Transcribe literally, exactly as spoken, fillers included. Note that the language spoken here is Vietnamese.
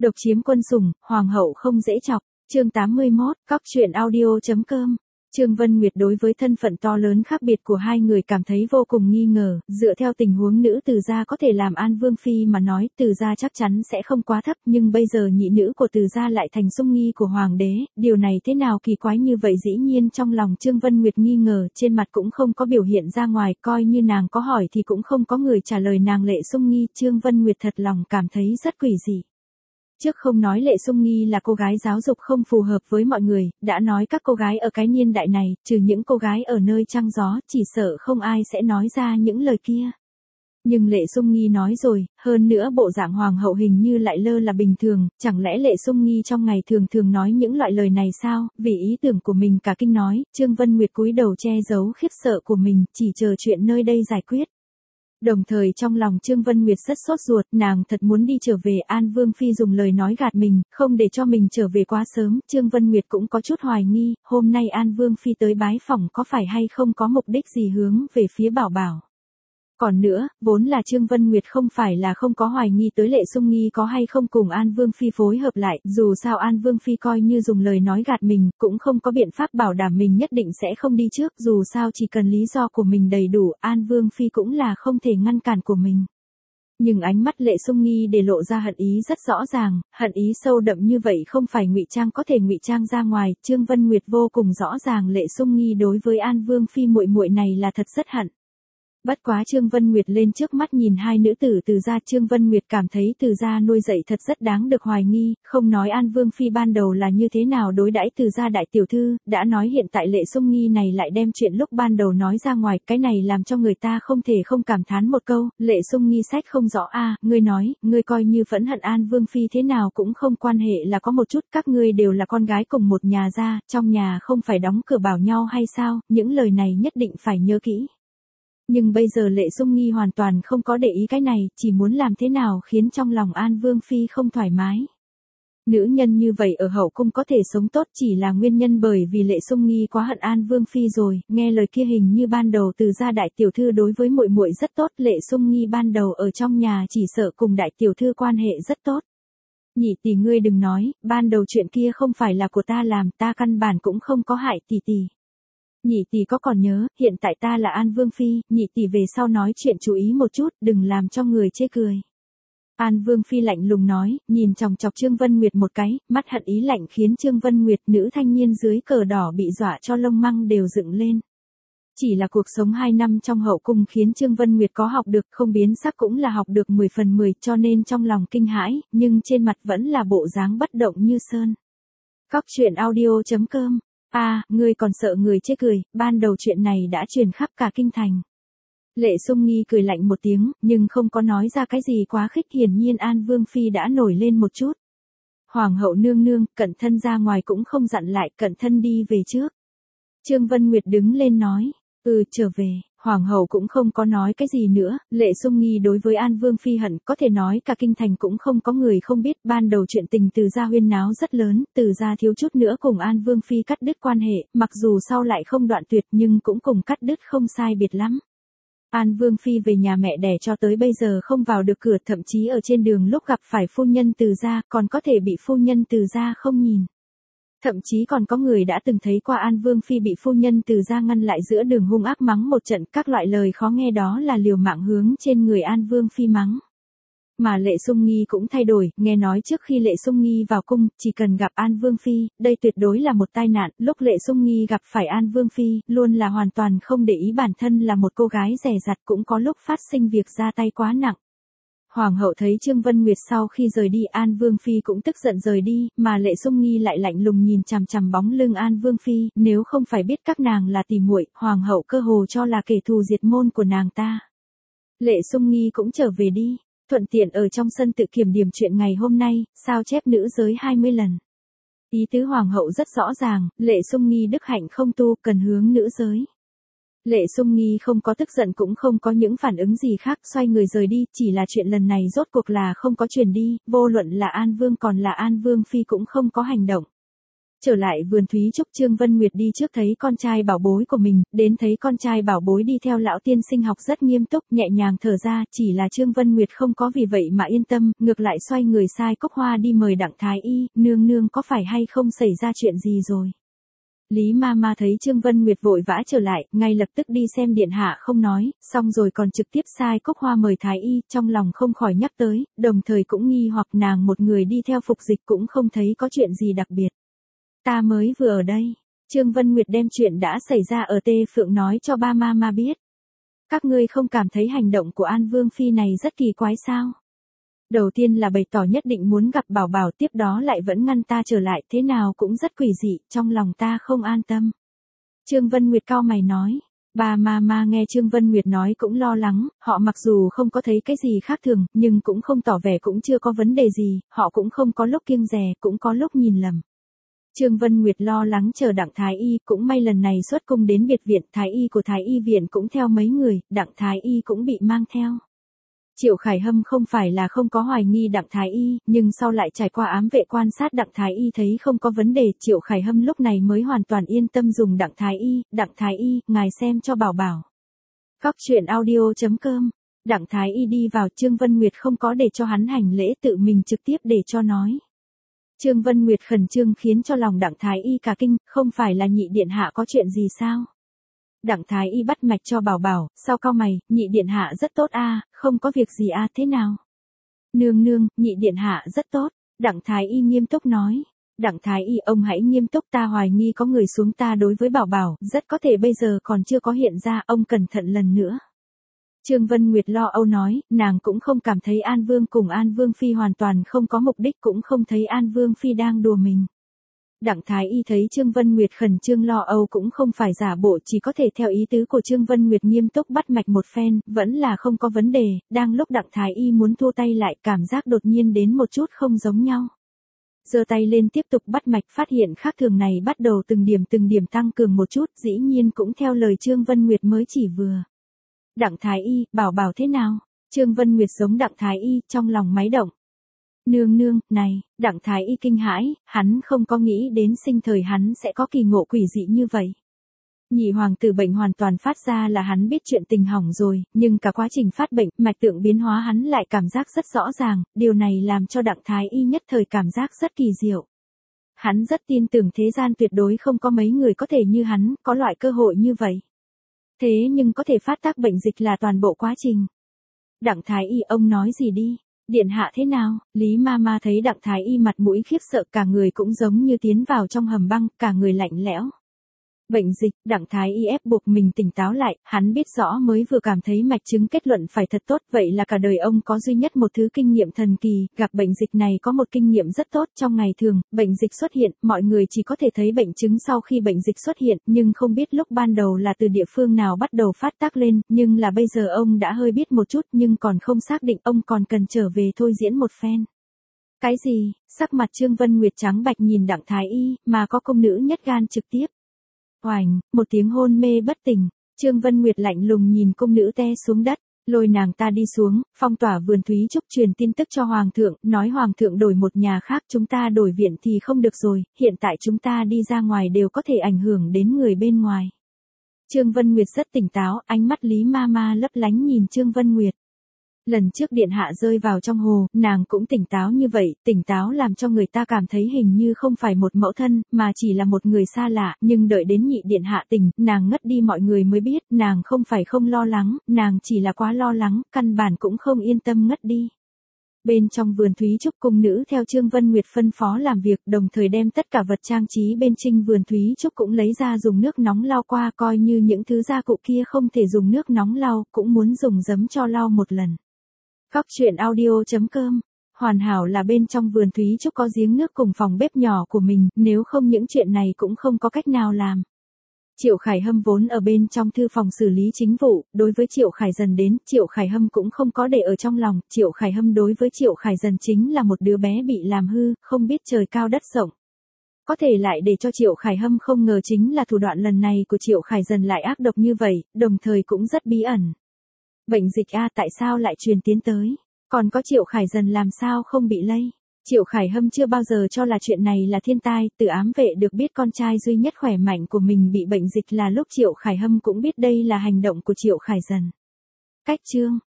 Độc chiếm quân sủng, hoàng hậu không dễ chọc. Chương tám mươi mốt, cóc truyện audio chấm com. Trương Vân Nguyệt đối với thân phận to lớn khác biệt của hai người cảm thấy vô cùng nghi ngờ, dựa theo tình huống nữ Từ gia có thể làm An Vương phi mà nói, Từ gia chắc chắn sẽ không quá thấp, nhưng bây giờ nhị nữ của Từ gia lại thành sung nghi của hoàng đế, điều này thế nào kỳ quái như vậy? Dĩ nhiên trong lòng Trương Vân Nguyệt nghi ngờ, trên mặt cũng không có biểu hiện ra ngoài, coi như nàng có hỏi thì cũng không có người trả lời nàng. Lệ Sung Nghi, Trương Vân Nguyệt thật lòng cảm thấy rất quỷ dị. Trước không nói Lệ Sung Nghi là cô gái giáo dục không phù hợp với mọi người, đã nói các cô gái ở cái niên đại này, trừ những cô gái ở nơi trăng gió, chỉ sợ không ai sẽ nói ra những lời kia. Nhưng Lệ Sung Nghi nói rồi, hơn nữa bộ dạng hoàng hậu hình như lại lơ là bình thường, chẳng lẽ Lệ Sung Nghi trong ngày thường thường nói những loại lời này sao? Vì ý tưởng của mình cả kinh nói, Trương Vân Nguyệt cúi đầu che giấu khiếp sợ của mình, chỉ chờ chuyện nơi đây giải quyết. Đồng thời trong lòng Trương Vân Nguyệt rất sốt ruột, nàng thật muốn đi trở về. An Vương phi dùng lời nói gạt mình, không để cho mình trở về quá sớm. Trương Vân Nguyệt cũng có chút hoài nghi, hôm nay An Vương phi tới bái phỏng có phải hay không có mục đích gì hướng về phía Bảo Bảo. Còn nữa, vốn là Trương Vân Nguyệt không phải là không có hoài nghi tới Lệ Sung Nghi có hay không cùng An Vương phi phối hợp lại, dù sao An Vương phi coi như dùng lời nói gạt mình, cũng không có biện pháp bảo đảm mình nhất định sẽ không đi trước, dù sao chỉ cần lý do của mình đầy đủ, An Vương phi cũng là không thể ngăn cản của mình. Nhưng ánh mắt Lệ Sung Nghi để lộ ra hận ý rất rõ ràng, hận ý sâu đậm như vậy không phải ngụy trang có thể ngụy trang ra ngoài. Trương Vân Nguyệt vô cùng rõ ràng Lệ Sung Nghi đối với An Vương phi muội muội này là thật rất hận. Bất quá Trương Vân Nguyệt lên trước mắt nhìn hai nữ tử Từ gia, Trương Vân Nguyệt cảm thấy Từ gia nuôi dạy thật rất đáng được hoài nghi, không nói An Vương phi ban đầu là như thế nào đối đãi Từ gia đại tiểu thư, đã nói hiện tại Lệ Sung Nghi này lại đem chuyện lúc ban đầu nói ra ngoài, cái này làm cho người ta không thể không cảm thán một câu, Lệ Sung Nghi sách không rõ a, à, ngươi nói, ngươi coi như phẫn hận An Vương phi thế nào cũng không quan hệ là có một chút, các ngươi đều là con gái cùng một nhà gia, trong nhà không phải đóng cửa bảo nhau hay sao, những lời này nhất định phải nhớ kỹ. Nhưng bây giờ Lệ Sung Nghi hoàn toàn không có để ý cái này, chỉ muốn làm thế nào khiến trong lòng An Vương phi không thoải mái. Nữ nhân như vậy ở hậu cung có thể sống tốt chỉ là nguyên nhân bởi vì Lệ Sung Nghi quá hận An Vương phi rồi, nghe lời kia hình như ban đầu Từ gia đại tiểu thư đối với muội muội rất tốt, Lệ Sung Nghi ban đầu ở trong nhà chỉ sợ cùng đại tiểu thư quan hệ rất tốt. Nhị tỷ ngươi đừng nói, ban đầu chuyện kia không phải là của ta làm, ta căn bản cũng không có hại tỷ tỷ. Nhị tỷ có còn nhớ, hiện tại ta là An Vương phi, nhị tỷ về sau nói chuyện chú ý một chút, đừng làm cho người chê cười. An Vương phi lạnh lùng nói, nhìn chòng chọc Trương Vân Nguyệt một cái, mắt hận ý lạnh khiến Trương Vân Nguyệt nữ thanh niên dưới cờ đỏ bị dọa cho lông măng đều dựng lên. Chỉ là cuộc sống hai năm trong hậu cung khiến Trương Vân Nguyệt có học được, không biến sắc cũng là học được mười phần mười, cho nên trong lòng kinh hãi, nhưng trên mặt vẫn là bộ dáng bất động như sơn. Cóc truyện audio chấm com. A, à, ngươi còn sợ người chê cười, ban đầu chuyện này đã truyền khắp cả kinh thành. Lệ Sung Nghi cười lạnh một tiếng, nhưng không có nói ra cái gì quá khích, hiển nhiên An Vương phi đã nổi lên một chút. Hoàng hậu nương nương, cẩn thân ra ngoài cũng không dặn lại, cẩn thân đi về trước. Trương Vân Nguyệt đứng lên nói, ừ trở về. Hoàng hậu cũng không có nói cái gì nữa, Lệ Sung Nghi đối với An Vương phi hận, có thể nói cả kinh thành cũng không có người không biết, ban đầu chuyện tình Từ gia huyên náo rất lớn, Từ gia thiếu chút nữa cùng An Vương phi cắt đứt quan hệ, mặc dù sau lại không đoạn tuyệt nhưng cũng cùng cắt đứt không sai biệt lắm. An Vương phi về nhà mẹ đẻ cho tới bây giờ không vào được cửa, thậm chí ở trên đường lúc gặp phải phu nhân Từ gia, còn có thể bị phu nhân Từ gia không nhìn. Thậm chí còn có người đã từng thấy qua An Vương phi bị phu nhân Từ gia ngăn lại giữa đường hung ác mắng một trận, các loại lời khó nghe đó là liều mạng hướng trên người An Vương phi mắng. Mà Lệ Sung Nghi cũng thay đổi, nghe nói trước khi Lệ Sung Nghi vào cung, chỉ cần gặp An Vương phi, đây tuyệt đối là một tai nạn, lúc Lệ Sung Nghi gặp phải An Vương phi, luôn là hoàn toàn không để ý bản thân là một cô gái dè dặt, cũng có lúc phát sinh việc ra tay quá nặng. Hoàng hậu thấy Trương Vân Nguyệt sau khi rời đi, An Vương phi cũng tức giận rời đi, mà Lệ Sung Nghi lại lạnh lùng nhìn chằm chằm bóng lưng An Vương phi, nếu không phải biết các nàng là tỉ muội, hoàng hậu cơ hồ cho là kẻ thù diệt môn của nàng ta. Lệ Sung Nghi cũng trở về đi, thuận tiện ở trong sân tự kiểm điểm chuyện ngày hôm nay, sao chép nữ giới hai mươi lần. Ý tứ hoàng hậu rất rõ ràng, Lệ Sung Nghi đức hạnh không tu, cần hướng nữ giới. Lệ Sung Nghi không có tức giận cũng không có những phản ứng gì khác, xoay người rời đi, chỉ là chuyện lần này rốt cuộc là không có truyền đi, vô luận là An Vương còn là An Vương phi cũng không có hành động. Trở lại vườn Thúy Trúc, Trương Vân Nguyệt đi trước thấy con trai bảo bối của mình, đến thấy con trai bảo bối đi theo lão tiên sinh học rất nghiêm túc, nhẹ nhàng thở ra, chỉ là Trương Vân Nguyệt không có vì vậy mà yên tâm, ngược lại xoay người sai cốc hoa đi mời Đặng Thái Y, nương nương có phải hay không xảy ra chuyện gì rồi. Lý ma ma thấy Trương Vân Nguyệt vội vã trở lại, ngay lập tức đi xem điện hạ không nói, xong rồi còn trực tiếp sai cốc hoa mời Thái Y, trong lòng không khỏi nhắc tới, đồng thời cũng nghi hoặc nàng một người đi theo phục dịch cũng không thấy có chuyện gì đặc biệt. Ta mới vừa ở đây. Trương Vân Nguyệt đem chuyện đã xảy ra ở Tê Phượng nói cho ba ma ma biết. Các ngươi không cảm thấy hành động của An Vương Phi này rất kỳ quái sao? Đầu tiên là bày tỏ nhất định muốn gặp Bảo Bảo, tiếp đó lại vẫn ngăn ta trở lại, thế nào cũng rất quỷ dị, trong lòng ta không an tâm. Trương Vân Nguyệt cau mày nói. Ba ma ma nghe Trương Vân Nguyệt nói cũng lo lắng, họ mặc dù không có thấy cái gì khác thường, nhưng cũng không tỏ vẻ cũng chưa có vấn đề gì, họ cũng không có lúc kiêng dè, cũng có lúc nhìn lầm. Trương Vân Nguyệt lo lắng chờ Đặng Thái Y, cũng may lần này xuất cung đến biệt viện, Thái Y của Thái Y viện cũng theo mấy người, Đặng Thái Y cũng bị mang theo. Triệu Khải Hâm không phải là không có hoài nghi Đặng Thái Y, nhưng sau lại trải qua ám vệ quan sát Đặng Thái Y thấy không có vấn đề, Triệu Khải Hâm lúc này mới hoàn toàn yên tâm dùng Đặng Thái Y. Đặng Thái Y, ngài xem cho Bảo Bảo. Góc truyện audio chấm com. Đặng Thái Y đi vào, Trương Vân Nguyệt không có để cho hắn hành lễ, tự mình trực tiếp để cho nói. Trương Vân Nguyệt khẩn trương khiến cho lòng Đặng Thái Y cả kinh, không phải là nhị điện hạ có chuyện gì sao? Đặng Thái Y bắt mạch cho Bảo Bảo, sau cau mày, nhị điện hạ rất tốt a, à, không có việc gì a, à, thế nào? Nương nương, nhị điện hạ rất tốt, Đặng Thái Y nghiêm túc nói. Đặng Thái Y, ông hãy nghiêm túc, ta hoài nghi có người xuống ta đối với Bảo Bảo, rất có thể bây giờ còn chưa có hiện ra, ông cẩn thận lần nữa. Trương Vân Nguyệt lo âu nói, nàng cũng không cảm thấy An Vương cùng An Vương Phi hoàn toàn không có mục đích, cũng không thấy An Vương Phi đang đùa mình. Đặng Thái Y thấy Trương Vân Nguyệt khẩn trương lo âu cũng không phải giả bộ, chỉ có thể theo ý tứ của Trương Vân Nguyệt nghiêm túc bắt mạch một phen, vẫn là không có vấn đề, đang lúc Đặng Thái Y muốn thua tay lại, cảm giác đột nhiên đến một chút không giống nhau. Giơ tay lên tiếp tục bắt mạch, phát hiện khác thường này bắt đầu từng điểm từng điểm tăng cường một chút, dĩ nhiên cũng theo lời Trương Vân Nguyệt mới chỉ vừa. Đặng Thái Y, Bảo Bảo thế nào? Trương Vân Nguyệt giống Đặng Thái Y, trong lòng máy động. Nương nương, này, Đặng Thái Y kinh hãi, hắn không có nghĩ đến sinh thời hắn sẽ có kỳ ngộ quỷ dị như vậy. Nhị hoàng tử bệnh hoàn toàn phát ra là hắn biết chuyện tình hỏng rồi, nhưng cả quá trình phát bệnh, mạch tượng biến hóa hắn lại cảm giác rất rõ ràng, điều này làm cho Đặng Thái Y nhất thời cảm giác rất kỳ diệu. Hắn rất tin tưởng thế gian tuyệt đối không có mấy người có thể như hắn, có loại cơ hội như vậy. Thế nhưng có thể phát tác bệnh dịch là toàn bộ quá trình. Đặng Thái Y, ông nói gì đi? Điện hạ thế nào? Lý ma ma thấy Đặng Thái Y mặt mũi khiếp sợ, cả người cũng giống như tiến vào trong hầm băng, cả người lạnh lẽo. Bệnh dịch, Đặng Thái Y ép buộc mình tỉnh táo lại, hắn biết rõ mới vừa cảm thấy mạch chứng kết luận phải thật tốt, vậy là cả đời ông có duy nhất một thứ kinh nghiệm thần kỳ, gặp bệnh dịch này có một kinh nghiệm rất tốt, trong ngày thường, bệnh dịch xuất hiện, mọi người chỉ có thể thấy bệnh chứng sau khi bệnh dịch xuất hiện, nhưng không biết lúc ban đầu là từ địa phương nào bắt đầu phát tác lên, nhưng là bây giờ ông đã hơi biết một chút nhưng còn không xác định, ông còn cần trở về thôi diễn một phen. Cái gì? Sắc mặt Trương Vân Nguyệt trắng bạch nhìn Đặng Thái Y, mà có công nữ nhất gan trực tiếp. Oành, một tiếng hôn mê bất tỉnh, Trương Vân Nguyệt lạnh lùng nhìn cung nữ te xuống đất, lôi nàng ta đi xuống, phong tỏa vườn Thúy Trúc, truyền tin tức cho Hoàng thượng, nói Hoàng thượng đổi một nhà khác, chúng ta đổi viện thì không được rồi, hiện tại chúng ta đi ra ngoài đều có thể ảnh hưởng đến người bên ngoài. Trương Vân Nguyệt rất tỉnh táo, ánh mắt Lý ma ma lấp lánh nhìn Trương Vân Nguyệt. Lần trước điện hạ rơi vào trong hồ, nàng cũng tỉnh táo như vậy, tỉnh táo làm cho người ta cảm thấy hình như không phải một mẫu thân, mà chỉ là một người xa lạ, nhưng đợi đến nhị điện hạ tỉnh, nàng ngất đi mọi người mới biết, nàng không phải không lo lắng, nàng chỉ là quá lo lắng, căn bản cũng không yên tâm ngất đi. Bên trong vườn Thúy Trúc, cung nữ theo Trương Vân Nguyệt phân phó làm việc, đồng thời đem tất cả vật trang trí bên trinh vườn Thúy Trúc cũng lấy ra dùng nước nóng lau qua, coi như những thứ gia cụ kia không thể dùng nước nóng lau, cũng muốn dùng giấm cho lau một lần. Góc truyện audio chấm com. Hoàn hảo là bên trong vườn Thúy Trúc có giếng nước cùng phòng bếp nhỏ của mình, nếu không những chuyện này cũng không có cách nào làm. Triệu Khải Hâm vốn ở bên trong thư phòng xử lý chính vụ, đối với Triệu Khải Dần đến, Triệu Khải Hâm cũng không có để ở trong lòng, Triệu Khải Hâm đối với Triệu Khải Dần chính là một đứa bé bị làm hư, không biết trời cao đất rộng. Có thể lại để cho Triệu Khải Hâm không ngờ chính là thủ đoạn lần này của Triệu Khải Dần lại ác độc như vậy, đồng thời cũng rất bí ẩn. Bệnh dịch a, tại sao lại truyền tiến tới? Còn có Triệu Khải Dần làm sao không bị lây? Triệu Khải Hâm chưa bao giờ cho là chuyện này là thiên tai, Từ Ám Vệ được biết con trai duy nhất khỏe mạnh của mình bị bệnh dịch là lúc Triệu Khải Hâm cũng biết đây là hành động của Triệu Khải Dần. Cách chương